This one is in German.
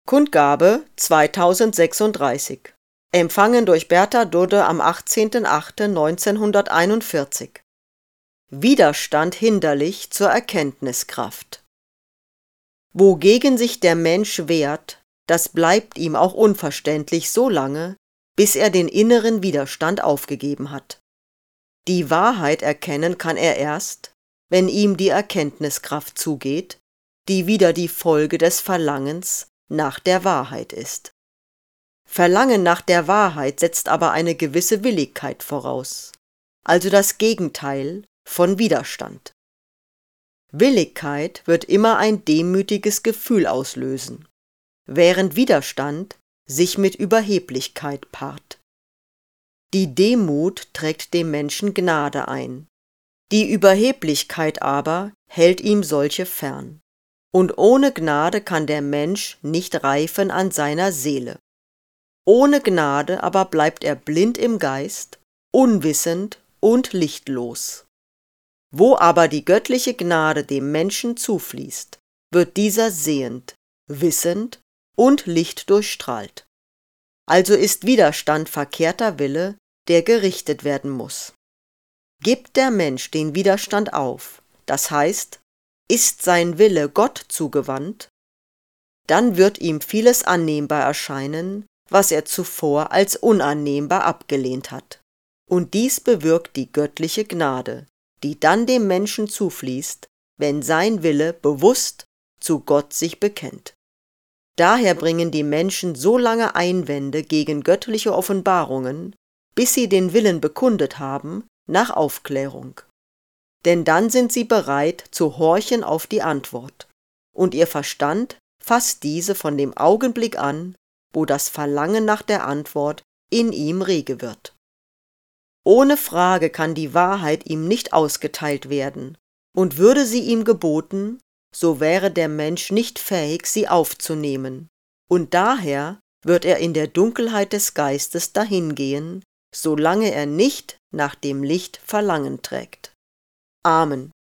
Kundgabe 2036. Empfangen durch Bertha Dudde am 18.08.1941. Widerstand hinderlich zur Erkenntniskraft. Wogegen sich der Mensch wehrt, das bleibt ihm auch unverständlich so lange, bis er den inneren Widerstand aufgegeben hat. Die Wahrheit erkennen kann er erst, wenn ihm die Erkenntniskraft zugeht, die wieder die Folge des Verlangens nach der Wahrheit ist. Verlangen nach der Wahrheit setzt aber eine gewisse Willigkeit voraus, also das Gegenteil von Widerstand. Willigkeit wird immer ein demütiges Gefühl auslösen, während Widerstand sich mit Überheblichkeit paart. Die Demut trägt dem Menschen Gnade ein, die Überheblichkeit aber hält ihm solche fern. Und ohne Gnade kann der Mensch nicht reifen an seiner Seele. Ohne Gnade aber bleibt er blind im Geist, unwissend und lichtlos. Wo aber die göttliche Gnade dem Menschen zufließt, wird dieser sehend, wissend und lichtdurchstrahlt. Also ist Widerstand verkehrter Wille, der gerichtet werden muss. Gibt der Mensch den Widerstand auf, das heißt, ist sein Wille Gott zugewandt, dann wird ihm vieles annehmbar erscheinen, was er zuvor als unannehmbar abgelehnt hat. Und dies bewirkt die göttliche Gnade, die dann dem Menschen zufließt, wenn sein Wille bewusst zu Gott sich bekennt. Daher bringen die Menschen so lange Einwände gegen göttliche Offenbarungen, bis sie den Willen bekundet haben, nach Aufklärung. Denn dann sind sie bereit zu horchen auf die Antwort, und ihr Verstand fasst diese von dem Augenblick an, wo das Verlangen nach der Antwort in ihm rege wird. Ohne Frage kann die Wahrheit ihm nicht ausgeteilt werden, und würde sie ihm geboten, so wäre der Mensch nicht fähig, sie aufzunehmen, und daher wird er in der Dunkelheit des Geistes dahingehen, solange er nicht nach dem Licht Verlangen trägt. Amen.